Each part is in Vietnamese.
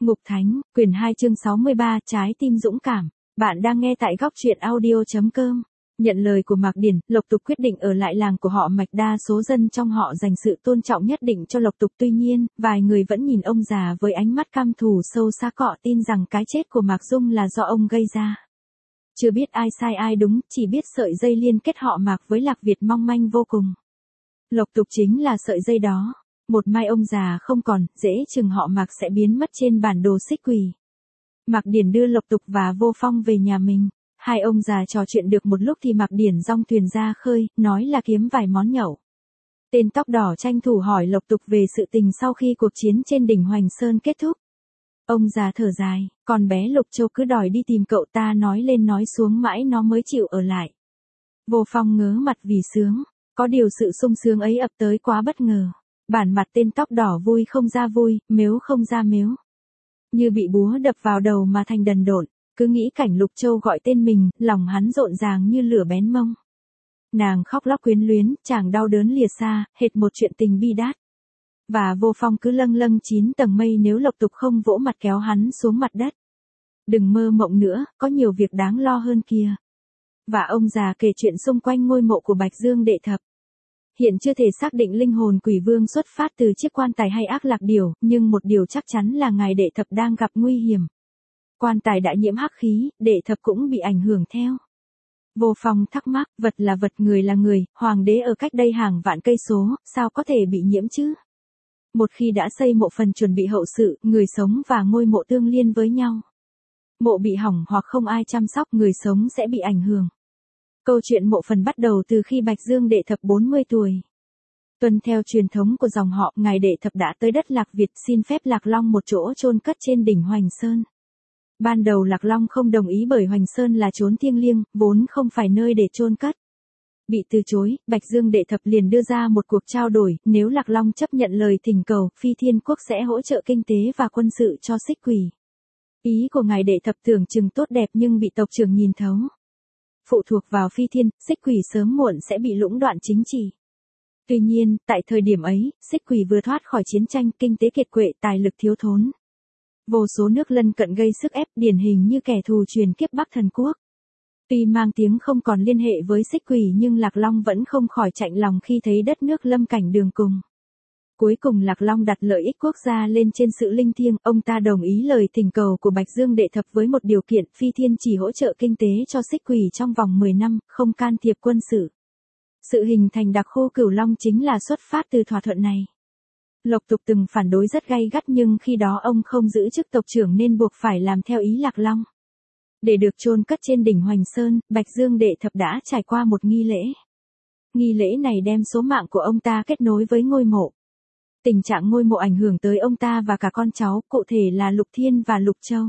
Ngục Thánh, quyển 2 chương 63, trái tim dũng cảm. Bạn đang nghe tại góc truyện audio.com. Nhận lời của Mạc Điển, Lộc Tục quyết định ở lại làng của họ Mạch, đa số dân trong họ dành sự tôn trọng nhất định cho Lộc Tục. Tuy nhiên, vài người vẫn nhìn ông già với ánh mắt căm thù sâu xa, cọ tin rằng cái chết của Mạc Dung là do ông gây ra. Chưa biết ai sai ai đúng, chỉ biết sợi dây liên kết họ Mạc với Lạc Việt mong manh vô cùng. Lộc Tục chính là sợi dây đó. Một mai ông già không còn, dễ chừng họ Mạc sẽ biến mất trên bản đồ xích quỷ. Mạc Điển đưa Lộc Tục và Vô Phong về nhà mình. Hai ông già trò chuyện được một lúc thì Mạc Điển dong thuyền ra khơi, nói là kiếm vài món nhậu. Tên tóc đỏ tranh thủ hỏi Lộc Tục về sự tình sau khi cuộc chiến trên đỉnh Hoành Sơn kết thúc. Ông già thở dài, con bé Lục Châu cứ đòi đi tìm cậu ta, nói lên nói xuống mãi nó mới chịu ở lại. Vô Phong ngớ mặt vì sướng, có điều sự sung sướng ấy ập tới quá bất ngờ. Bản mặt tên tóc đỏ vui không ra vui, mếu không ra mếu. Như bị búa đập vào đầu mà thành đần độn, cứ nghĩ cảnh Lục Châu gọi tên mình, lòng hắn rộn ràng như lửa bén mông. Nàng khóc lóc quyến luyến, chàng đau đớn lìa xa, hệt một chuyện tình bi đát. Và Vô Phong cứ lâng lâng 9 tầng mây nếu Lộc Tục không vỗ mặt kéo hắn xuống mặt đất. Đừng mơ mộng nữa, có nhiều việc đáng lo hơn kia. Và ông già kể chuyện xung quanh ngôi mộ của Bạch Dương Đệ Thập. Hiện chưa thể xác định linh hồn quỷ vương xuất phát từ chiếc quan tài hay ác lạc điểu, nhưng một điều chắc chắn là ngài Đệ Thập đang gặp nguy hiểm. Quan tài đã nhiễm hắc khí, Đệ Thập cũng bị ảnh hưởng theo. Vô Phong thắc mắc, vật là vật, người là người, hoàng đế ở cách đây hàng vạn cây số, sao có thể bị nhiễm chứ? Một khi đã xây mộ phần chuẩn bị hậu sự, người sống và ngôi mộ tương liên với nhau. Mộ bị hỏng hoặc không ai chăm sóc, người sống sẽ bị ảnh hưởng. Câu chuyện mộ phần bắt đầu từ khi Bạch Dương Đệ Thập 40 tuổi. Tuân theo truyền thống của dòng họ, ngài Đệ Thập đã tới đất Lạc Việt xin phép Lạc Long một chỗ chôn cất trên đỉnh Hoành Sơn. Ban đầu Lạc Long không đồng ý bởi Hoành Sơn là chốn thiêng liêng, vốn không phải nơi để chôn cất. Bị từ chối, Bạch Dương Đệ Thập liền đưa ra một cuộc trao đổi, nếu Lạc Long chấp nhận lời thỉnh cầu, Phi Thiên Quốc sẽ hỗ trợ kinh tế và quân sự cho xích quỷ. Ý của ngài Đệ Thập tưởng chừng tốt đẹp nhưng bị tộc trưởng nhìn thấu. Phụ thuộc vào Phi Thiên, xích quỷ sớm muộn sẽ bị lũng đoạn chính trị. Tuy nhiên, tại thời điểm ấy, xích quỷ vừa thoát khỏi chiến tranh, kinh tế kiệt quệ, tài lực thiếu thốn. Vô số nước lân cận gây sức ép, điển hình như kẻ thù truyền kiếp Bắc Thần Quốc. Tuy mang tiếng không còn liên hệ với xích quỷ nhưng Lạc Long vẫn không khỏi chạnh lòng khi thấy đất nước lâm cảnh đường cùng. Cuối cùng Lạc Long đặt lợi ích quốc gia lên trên sự linh thiêng, ông ta đồng ý lời thỉnh cầu của Bạch Dương Đệ Thập với một điều kiện, Phi Thiên chỉ hỗ trợ kinh tế cho xích quỷ trong vòng 10 năm, không can thiệp quân sự. Sự hình thành đặc khu Cửu Long chính là xuất phát từ thỏa thuận này. Lộc Tục từng phản đối rất gay gắt nhưng khi đó ông không giữ chức tộc trưởng nên buộc phải làm theo ý Lạc Long. Để được chôn cất trên đỉnh Hoành Sơn, Bạch Dương Đệ Thập đã trải qua một nghi lễ. Nghi lễ này đem số mạng của ông ta kết nối với ngôi mộ. Tình trạng ngôi mộ ảnh hưởng tới ông ta và cả con cháu, cụ thể là Lục Thiên và Lục Châu.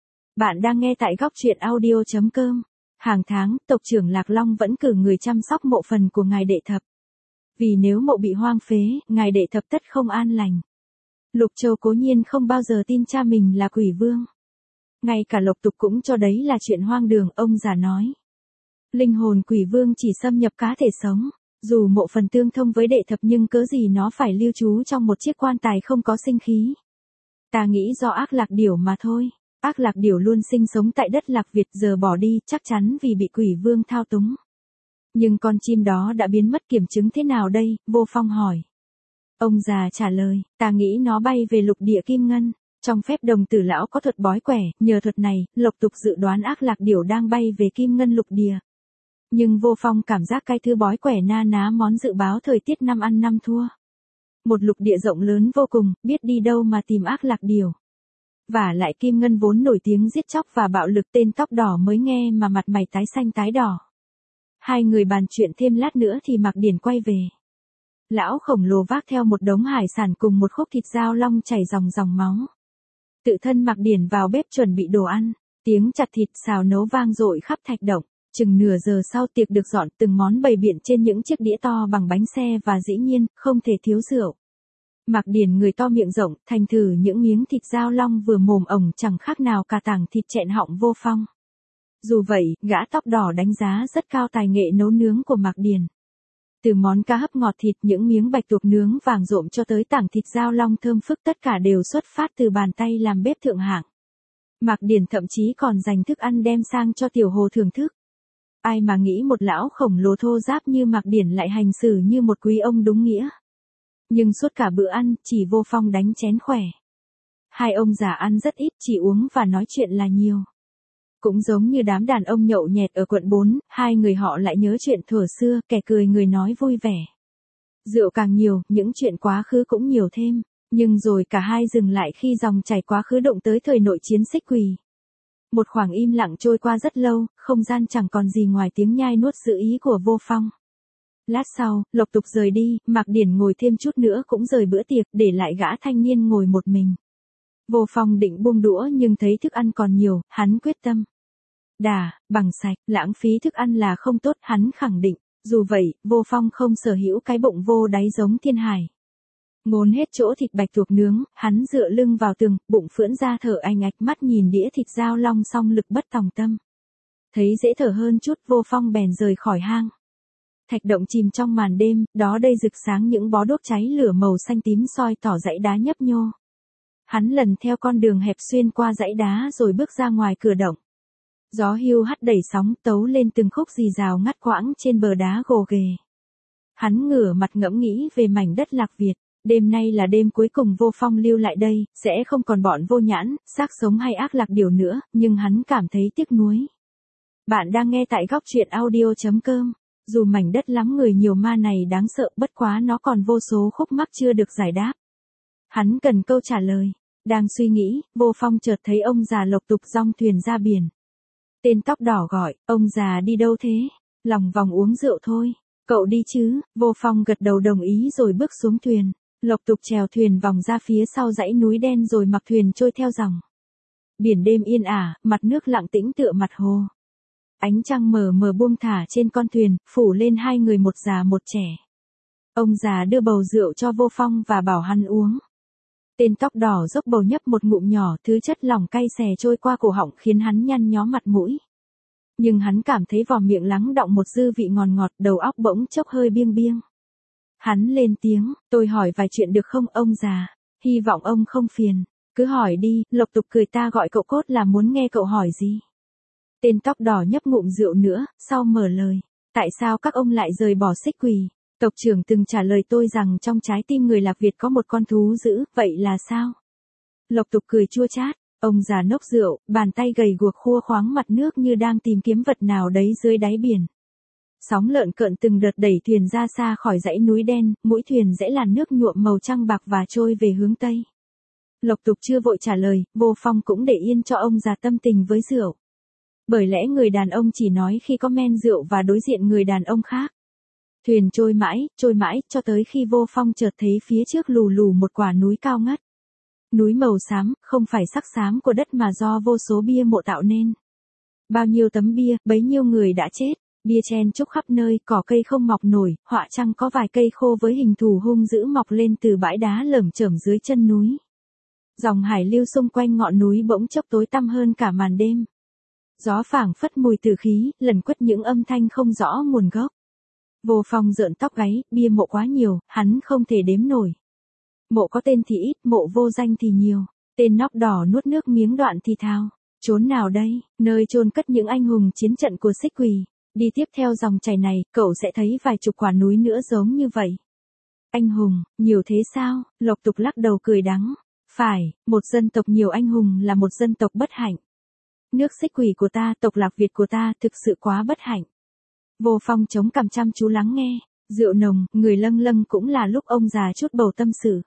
Bạn đang nghe tại góc truyện audio.com. Hàng tháng, tộc trưởng Lạc Long vẫn cử người chăm sóc mộ phần của ngài Đệ Thập. Vì nếu mộ bị hoang phế, ngài Đệ Thập tất không an lành. Lục Châu cố nhiên không bao giờ tin cha mình là quỷ vương. Ngay cả Lộc Tục cũng cho đấy là chuyện hoang đường, ông già nói. Linh hồn quỷ vương chỉ xâm nhập cá thể sống. Dù mộ phần tương thông với Đệ Thập nhưng cớ gì nó phải lưu trú trong một chiếc quan tài không có sinh khí. Ta nghĩ do ác lạc điểu mà thôi. Ác lạc điểu luôn sinh sống tại đất Lạc Việt, giờ bỏ đi chắc chắn vì bị quỷ vương thao túng. Nhưng con chim đó đã biến mất, kiểm chứng thế nào đây? Vô Phong hỏi. Ông già trả lời, ta nghĩ nó bay về lục địa Kim Ngân. Trong phép đồng tử lão có thuật bói quẻ, nhờ thuật này, Lộc Tục dự đoán ác lạc điểu đang bay về Kim Ngân lục địa. Nhưng Vô Phong cảm giác cái thư bói quẻ na ná món dự báo thời tiết năm ăn năm thua. Một lục địa rộng lớn vô cùng, biết đi đâu mà tìm ác lạc điểu. Và lại Kim Ngân vốn nổi tiếng giết chóc và bạo lực, tên tóc đỏ mới nghe mà mặt mày tái xanh tái đỏ. Hai người bàn chuyện thêm lát nữa thì Mạc Điển quay về. Lão khổng lồ vác theo một đống hải sản cùng một khúc thịt dao long chảy dòng dòng máu. Tự thân Mạc Điển vào bếp chuẩn bị đồ ăn, tiếng chặt thịt xào nấu vang dội khắp thạch động. Chừng nửa giờ sau tiệc được dọn, từng món bày biện trên những chiếc đĩa to bằng bánh xe và dĩ nhiên, không thể thiếu rượu. Mạc Điển người to miệng rộng, thành thử những miếng thịt dao long vừa mồm ổng chẳng khác nào cả tảng thịt chẹn họng Vô Phong. Dù vậy, gã tóc đỏ đánh giá rất cao tài nghệ nấu nướng của Mạc Điển. Từ món cá hấp ngọt thịt, những miếng bạch tuộc nướng vàng rộm cho tới tảng thịt dao long thơm phức, tất cả đều xuất phát từ bàn tay làm bếp thượng hạng. Mạc Điển thậm chí còn dành thức ăn đem sang cho Tiểu Hồ thưởng thức. Ai mà nghĩ một lão khổng lồ thô ráp như Mạc Điển lại hành xử như một quý ông đúng nghĩa. Nhưng suốt cả bữa ăn, chỉ Vô Phong đánh chén khỏe. Hai ông già ăn rất ít, chỉ uống và nói chuyện là nhiều. Cũng giống như đám đàn ông nhậu nhẹt ở quận 4, hai người họ lại nhớ chuyện thuở xưa, kẻ cười người nói vui vẻ. Rượu càng nhiều, những chuyện quá khứ cũng nhiều thêm. Nhưng rồi cả hai dừng lại khi dòng chảy quá khứ động tới thời nội chiến Xích Quỳ. Một khoảng im lặng trôi qua rất lâu, không gian chẳng còn gì ngoài tiếng nhai nuốt dự ý của Vô Phong. Lát sau, Lộc Tục rời đi, Mạc Điển ngồi thêm chút nữa cũng rời bữa tiệc, để lại gã thanh niên ngồi một mình. Vô Phong định buông đũa nhưng thấy thức ăn còn nhiều, hắn quyết tâm. Bằng sạch, lãng phí thức ăn là không tốt, hắn khẳng định. Dù vậy, Vô Phong không sở hữu cái bụng vô đáy giống Thiên Hải. Ngốn hết chỗ thịt bạch tuộc nướng, hắn dựa lưng vào tường, bụng phưỡn ra thở anh ạch, mắt nhìn đĩa thịt dao long song lực bất tòng tâm. Thấy dễ thở hơn chút, Vô Phong bèn rời khỏi hang. Thạch động chìm trong màn đêm, đó đây rực sáng những bó đuốc cháy lửa màu xanh tím soi tỏ dãy đá nhấp nhô. Hắn lần theo con đường hẹp xuyên qua dãy đá rồi bước ra ngoài cửa động. Gió hiu hắt đẩy sóng tấu lên từng khúc rì rào ngắt quãng trên bờ đá gồ ghề. Hắn ngửa mặt ngẫm nghĩ về mảnh đất Lạc Việt. Đêm nay là đêm cuối cùng Vô Phong lưu lại đây, sẽ không còn bọn Vô Nhãn, xác sống hay ác lạc điều nữa, nhưng hắn cảm thấy tiếc nuối. Bạn đang nghe tại góc truyện audio.com. Dù mảnh đất lắm người nhiều ma này đáng sợ, bất quá nó còn vô số khúc mắc chưa được giải đáp. Hắn cần câu trả lời. Đang suy nghĩ, Vô Phong chợt thấy ông già Lộc Tục dong thuyền ra biển. Tên tóc đỏ gọi, ông già đi đâu thế? Lòng vòng uống rượu thôi. Cậu đi chứ? Vô Phong gật đầu đồng ý rồi bước xuống thuyền. Lộc Tục chèo thuyền vòng ra phía sau dãy núi đen rồi mặc thuyền trôi theo dòng. Biển đêm yên ả, mặt nước lặng tĩnh tựa mặt hồ. Ánh trăng mờ mờ buông thả trên con thuyền, phủ lên hai người một già một trẻ. Ông già đưa bầu rượu cho Vô Phong và bảo hắn uống. Tên tóc đỏ dốc bầu nhấp một ngụm nhỏ, thứ chất lỏng cay xè trôi qua cổ họng khiến hắn nhăn nhó mặt mũi. Nhưng hắn cảm thấy vỏ miệng lắng đọng một dư vị ngọt ngọt, đầu óc bỗng chốc hơi biêng biêng. Hắn lên tiếng, tôi hỏi vài chuyện được không ông già? Hy vọng ông không phiền. Cứ hỏi đi, Lộc Tục cười, ta gọi cậu cốt là muốn nghe cậu hỏi gì. Tên tóc đỏ nhấp ngụm rượu nữa, sau mở lời. Tại sao các ông lại rời bỏ Xích Quỳ? Tộc trưởng từng trả lời tôi rằng trong trái tim người Lạc Việt có một con thú dữ, vậy là sao? Lộc Tục cười chua chát, ông già nốc rượu, bàn tay gầy guộc khua khoáng mặt nước như đang tìm kiếm vật nào đấy dưới đáy biển. Sóng lợn cợn từng đợt đẩy thuyền ra xa khỏi dãy núi đen, mũi thuyền rẽ làn nước nhuộm màu trăng bạc và trôi về hướng Tây. Lộc Tục chưa vội trả lời, Vô Phong cũng để yên cho ông già tâm tình với rượu. Bởi lẽ người đàn ông chỉ nói khi có men rượu và đối diện người đàn ông khác. Thuyền trôi mãi, cho tới khi Vô Phong chợt thấy phía trước lù lù một quả núi cao ngất. Núi màu xám, không phải sắc xám của đất mà do vô số bia mộ tạo nên. Bao nhiêu tấm bia, bấy nhiêu người đã chết. Bia chen chúc khắp nơi, cỏ cây không mọc nổi, họa chăng có vài cây khô với hình thù hung dữ mọc lên từ bãi đá lởm chởm dưới chân núi. Dòng hải lưu xung quanh ngọn núi bỗng chốc tối tăm hơn cả màn đêm. Gió phảng phất mùi tử khí, lẩn quất những âm thanh không rõ nguồn gốc. Vô Phong rợn tóc gáy, bia mộ quá nhiều, hắn không thể đếm nổi. Mộ có tên thì ít, mộ vô danh thì nhiều. Tên nóc đỏ nuốt nước miếng đoạn thì thào. Chốn nào đây? Nơi chôn cất những anh hùng chiến trận của Xích Quỳ. Đi tiếp theo dòng chảy này, cậu sẽ thấy vài chục quả núi nữa giống như vậy. Anh hùng, nhiều thế sao? Lộc Tục lắc đầu cười đắng. Phải, một dân tộc nhiều anh hùng là một dân tộc bất hạnh. Nước Xích Quỳ của ta, tộc Lạc Việt của ta, thực sự quá bất hạnh. Vô Phong chống cằm chăm chú lắng nghe. Rượu nồng, người lâng lâng cũng là lúc ông già chút bầu tâm sự.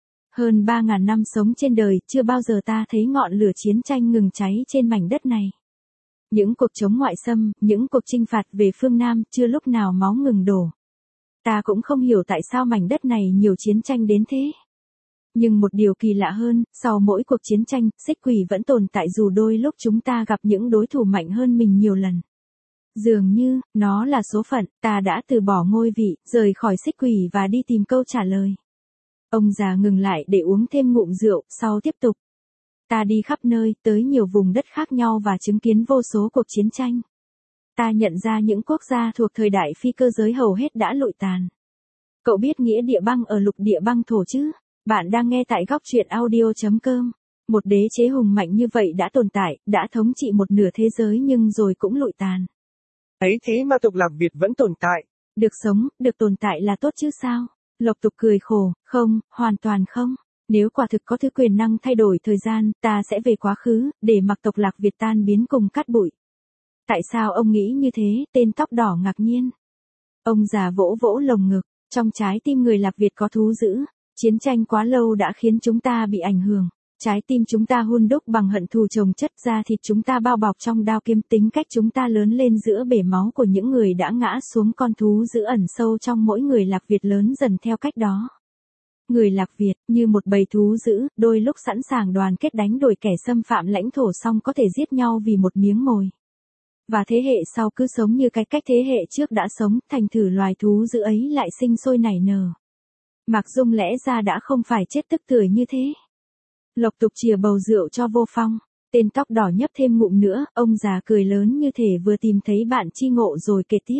Hơn 3.000 năm sống trên đời, chưa bao giờ ta thấy ngọn lửa chiến tranh ngừng cháy trên mảnh đất này. Những cuộc chống ngoại xâm, những cuộc chinh phạt về phương Nam, chưa lúc nào máu ngừng đổ. Ta cũng không hiểu tại sao mảnh đất này nhiều chiến tranh đến thế. Nhưng một điều kỳ lạ hơn, sau mỗi cuộc chiến tranh, Xích Quỳ vẫn tồn tại dù đôi lúc chúng ta gặp những đối thủ mạnh hơn mình nhiều lần. Dường như, nó là số phận, ta đã từ bỏ ngôi vị, rời khỏi Xích Quỳ và đi tìm câu trả lời. Ông già ngừng lại để uống thêm ngụm rượu, sau tiếp tục. Ta đi khắp nơi, tới nhiều vùng đất khác nhau và chứng kiến vô số cuộc chiến tranh. Ta nhận ra những quốc gia thuộc thời đại phi cơ giới hầu hết đã lụi tàn. Cậu biết nghĩa địa băng ở lục địa băng thổ chứ? Bạn đang nghe tại góc truyện audio.com. Một đế chế hùng mạnh như vậy đã tồn tại, đã thống trị một nửa thế giới nhưng rồi cũng lụi tàn. Ấy thế mà tục lạc Việt vẫn tồn tại. Được sống, được tồn tại là tốt chứ sao? Lộc Tục cười khổ, không, hoàn toàn không. Nếu quả thực có thứ quyền năng thay đổi thời gian, ta sẽ về quá khứ, để mặc tộc lạc Việt tan biến cùng cát bụi. Tại sao ông nghĩ như thế? Tên tóc đỏ ngạc nhiên. Ông già vỗ vỗ lồng ngực, trong trái tim người lạc Việt có thú dữ. Chiến tranh quá lâu đã khiến chúng ta bị ảnh hưởng. Trái tim chúng ta hun đúc bằng hận thù chồng chất, da thịt chúng ta bao bọc trong đao kiếm, tính cách chúng ta lớn lên giữa bể máu của những người đã ngã xuống. Con thú dữ ẩn sâu trong mỗi người lạc Việt lớn dần theo cách đó. Người lạc Việt, như một bầy thú dữ, đôi lúc sẵn sàng đoàn kết đánh đuổi kẻ xâm phạm lãnh thổ, xong có thể giết nhau vì một miếng mồi. Và thế hệ sau cứ sống như cái cách thế hệ trước đã sống, thành thử loài thú dữ ấy lại sinh sôi nảy nở. Mạc Dung lẽ ra đã không phải chết tức tưởi như thế. Lộc Tục chìa bầu rượu cho Vô Phong. Tên tóc đỏ nhấp thêm ngụm nữa, ông già cười lớn như thể vừa tìm thấy bạn tri ngộ rồi kể tiếp.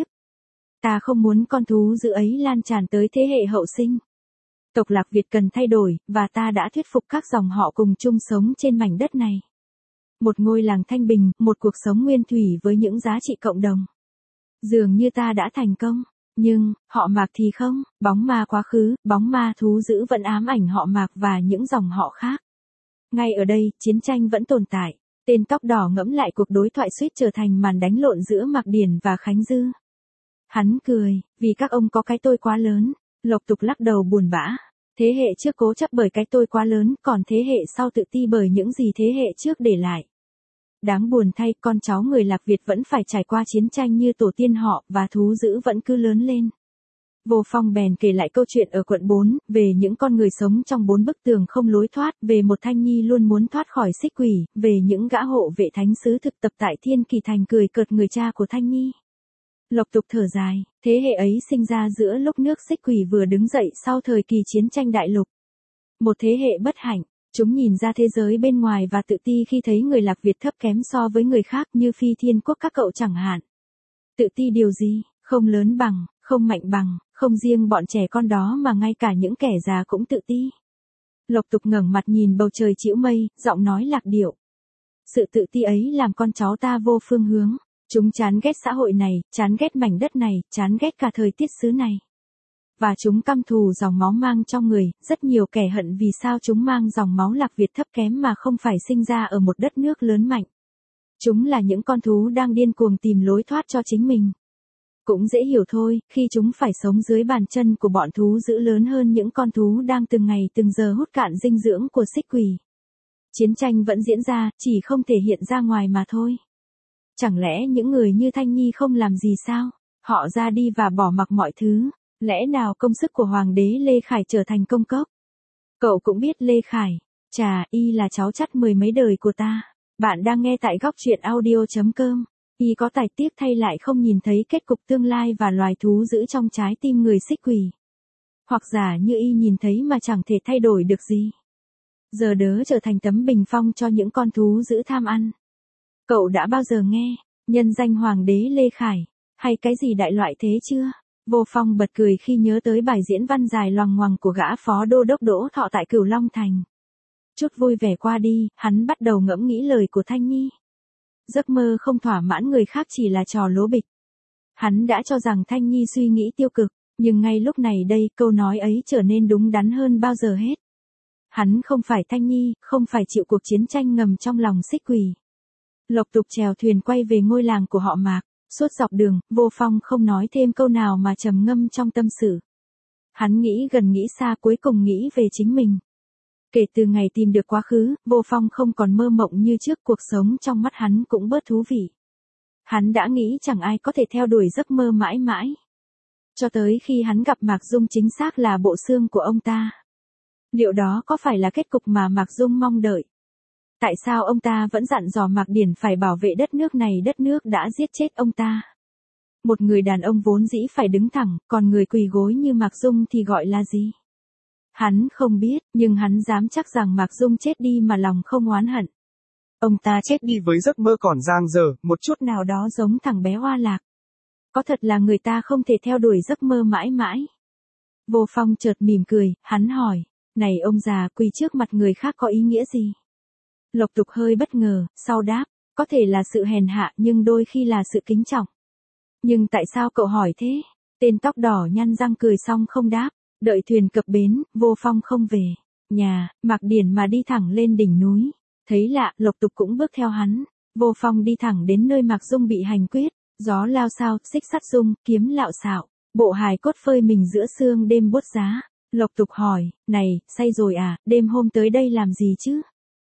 Ta không muốn con thú dữ ấy lan tràn tới thế hệ hậu sinh. Tộc lạc Việt cần thay đổi, và ta đã thuyết phục các dòng họ cùng chung sống trên mảnh đất này. Một ngôi làng thanh bình, một cuộc sống nguyên thủy với những giá trị cộng đồng. Dường như ta đã thành công, nhưng, họ Mạc thì không, bóng ma quá khứ, bóng ma thú dữ vẫn ám ảnh họ Mạc và những dòng họ khác. Ngay ở đây, chiến tranh vẫn tồn tại. Tên tóc đỏ ngẫm lại cuộc đối thoại suýt trở thành màn đánh lộn giữa Mạc Điển và Khánh Dư. Hắn cười, vì các ông có cái tôi quá lớn. Lộc Tục lắc đầu buồn bã. Thế hệ trước cố chấp bởi cái tôi quá lớn, còn thế hệ sau tự ti bởi những gì thế hệ trước để lại. Đáng buồn thay, con cháu người lạc Việt vẫn phải trải qua chiến tranh như tổ tiên họ, và thú dữ vẫn cứ lớn lên. Vô Phong bèn kể lại câu chuyện ở quận 4, về những con người sống trong 4 bức tường không lối thoát, về một Thanh Nhi luôn muốn thoát khỏi xích quỷ, về những gã hộ vệ thánh sứ thực tập tại Thiên Kỳ Thành cười cợt người cha của Thanh Nhi. Lộc Tục thở dài, thế hệ ấy sinh ra giữa lúc nước xích quỷ vừa đứng dậy sau thời kỳ chiến tranh đại lục. Một thế hệ bất hạnh, chúng nhìn ra thế giới bên ngoài và tự ti khi thấy người lạc Việt thấp kém so với người khác, như Phi Thiên Quốc các cậu chẳng hạn. Tự ti điều gì? Không lớn bằng, không mạnh bằng, không riêng bọn trẻ con đó mà ngay cả những kẻ già cũng tự ti. Lộc Tục ngẩng mặt nhìn bầu trời trĩu mây, giọng nói lạc điệu. Sự tự ti ấy làm con cháu ta vô phương hướng. Chúng chán ghét xã hội này, chán ghét mảnh đất này, chán ghét cả thời tiết xứ này. Và chúng căm thù dòng máu mang trong người, rất nhiều kẻ hận vì sao chúng mang dòng máu lạc Việt thấp kém mà không phải sinh ra ở một đất nước lớn mạnh. Chúng là những con thú đang điên cuồng tìm lối thoát cho chính mình. Cũng dễ hiểu thôi, khi chúng phải sống dưới bàn chân của bọn thú dữ lớn hơn những con thú đang từng ngày từng giờ hút cạn dinh dưỡng của xích quỷ. Chiến tranh vẫn diễn ra, chỉ không thể hiện ra ngoài mà thôi. Chẳng lẽ những người như Thanh Nhi không làm gì sao? Họ ra đi và bỏ mặc mọi thứ. Lẽ nào công sức của Hoàng đế Lê Khải trở thành công cốc? Cậu cũng biết Lê Khải. Chà, y là cháu chắt 10 mấy đời của ta. Bạn đang nghe tại góc truyện audio.com. Y có tài tiếc thay lại không nhìn thấy kết cục tương lai và loài thú giữ trong trái tim người xích quỷ. Hoặc giả như y nhìn thấy mà chẳng thể thay đổi được gì. Giờ đớ trở thành tấm bình phong cho những con thú giữ tham ăn. Cậu đã bao giờ nghe nhân danh Hoàng đế Lê Khải, hay cái gì đại loại thế chưa? Vô Phong bật cười khi nhớ tới bài diễn văn dài loằng ngoằng của gã phó đô đốc Đỗ Thọ tại Cửu Long Thành. Chút vui vẻ qua đi, hắn bắt đầu ngẫm nghĩ lời của Thanh Nhi. Giấc mơ không thỏa mãn người khác chỉ là trò lố bịch. Hắn đã cho rằng Thanh Nhi suy nghĩ tiêu cực, nhưng ngay lúc này đây, câu nói ấy trở nên đúng đắn hơn bao giờ hết. Hắn không phải Thanh Nhi, không phải chịu cuộc chiến tranh ngầm trong lòng xích quỷ. Lộc Tục chèo thuyền quay về ngôi làng của họ Mạc. Suốt dọc đường, Vô Phong không nói thêm câu nào mà trầm ngâm trong tâm sự. Hắn nghĩ gần nghĩ xa, cuối cùng nghĩ về chính mình. Kể từ ngày tìm được quá khứ, Vô Phong không còn mơ mộng như trước, cuộc sống trong mắt hắn cũng bớt thú vị. Hắn đã nghĩ chẳng ai có thể theo đuổi giấc mơ mãi mãi. Cho tới khi hắn gặp Mạc Dung chính xác là bộ xương của ông ta. Liệu đó có phải là kết cục mà Mạc Dung mong đợi? Tại sao ông ta vẫn dặn dò Mạc Điển phải bảo vệ đất nước này, đất nước đã giết chết ông ta? Một người đàn ông vốn dĩ phải đứng thẳng, còn người quỳ gối như Mạc Dung thì gọi là gì? Hắn không biết, nhưng hắn dám chắc rằng Mạc Dung chết đi mà lòng không oán hận. Ông ta chết đi với giấc mơ còn dang dở, một chút nào đó giống thằng bé Hoa Lạc. Có thật là người ta không thể theo đuổi giấc mơ mãi mãi. Vô Phong chợt mỉm cười, hắn hỏi, này ông già, quỳ trước mặt người khác có ý nghĩa gì? Lộc Tục hơi bất ngờ, sau đáp, có thể là sự hèn hạ nhưng đôi khi là sự kính trọng. Nhưng tại sao cậu hỏi thế? Tên tóc đỏ nhăn răng cười xong không đáp, đợi thuyền cập bến, Vô Phong không về nhà, Mạc Điển mà đi thẳng lên đỉnh núi. Thấy lạ, Lộc Tục cũng bước theo hắn. Vô Phong đi thẳng đến nơi Mạc Dung bị hành quyết, gió lao sao, xích sắt rung, kiếm lạo xạo, bộ hài cốt phơi mình giữa sương đêm buốt giá. Lộc Tục hỏi, này, say rồi à, đêm hôm tới đây làm gì chứ?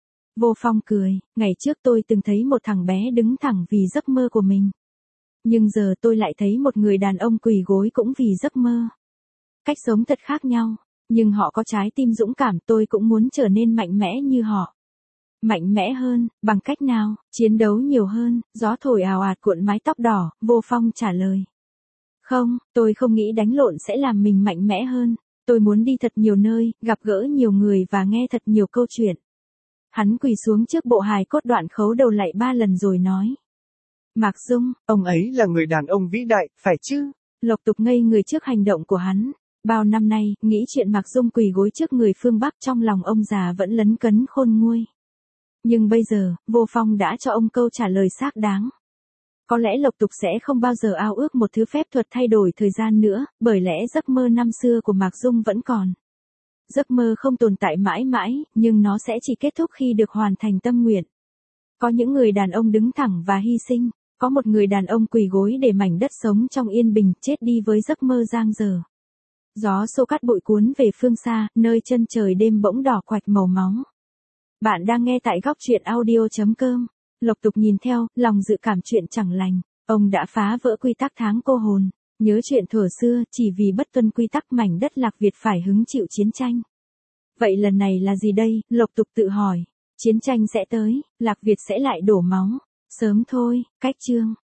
Vô Phong cười, ngày trước tôi từng thấy một thằng bé đứng thẳng vì giấc mơ của mình. Nhưng giờ tôi lại thấy một người đàn ông quỳ gối cũng vì giấc mơ. Cách sống thật khác nhau, nhưng họ có trái tim dũng cảm, tôi cũng muốn trở nên mạnh mẽ như họ. Mạnh mẽ hơn, bằng cách nào? Chiến đấu nhiều hơn, gió thổi ào ạt cuộn mái tóc đỏ, Vô Phong trả lời. Không, tôi không nghĩ đánh lộn sẽ làm mình mạnh mẽ hơn. Tôi muốn đi thật nhiều nơi, gặp gỡ nhiều người và nghe thật nhiều câu chuyện. Hắn quỳ xuống trước bộ hài cốt đoạn khấu đầu lạy 3 lần rồi nói. Mạc Dung, ông ấy là người đàn ông vĩ đại, phải chứ? Lộc Tục ngây người trước hành động của hắn. Bao năm nay, nghĩ chuyện Mạc Dung quỳ gối trước người phương Bắc trong lòng ông già vẫn lấn cấn khôn nguôi. Nhưng bây giờ, Vô Phong đã cho ông câu trả lời xác đáng. Có lẽ Lộc Tục sẽ không bao giờ ao ước một thứ phép thuật thay đổi thời gian nữa, bởi lẽ giấc mơ năm xưa của Mạc Dung vẫn còn. Giấc mơ không tồn tại mãi mãi, nhưng nó sẽ chỉ kết thúc khi được hoàn thành tâm nguyện. Có những người đàn ông đứng thẳng và hy sinh, có một người đàn ông quỳ gối để mảnh đất sống trong yên bình, chết đi với giấc mơ dang dở. Gió xô cát bụi cuốn về phương xa, nơi chân trời đêm bỗng đỏ quạch màu máu. Bạn đang nghe tại góc truyện audio.com. Lộc Tục nhìn theo, lòng dự cảm chuyện chẳng lành. Ông đã phá vỡ quy tắc tháng cô hồn. Nhớ chuyện thuở xưa, chỉ vì bất tuân quy tắc mảnh đất Lạc Việt phải hứng chịu chiến tranh. Vậy lần này là gì đây? Lộc Tục tự hỏi. Chiến tranh sẽ tới, Lạc Việt sẽ lại đổ máu. Sớm thôi, cách chương.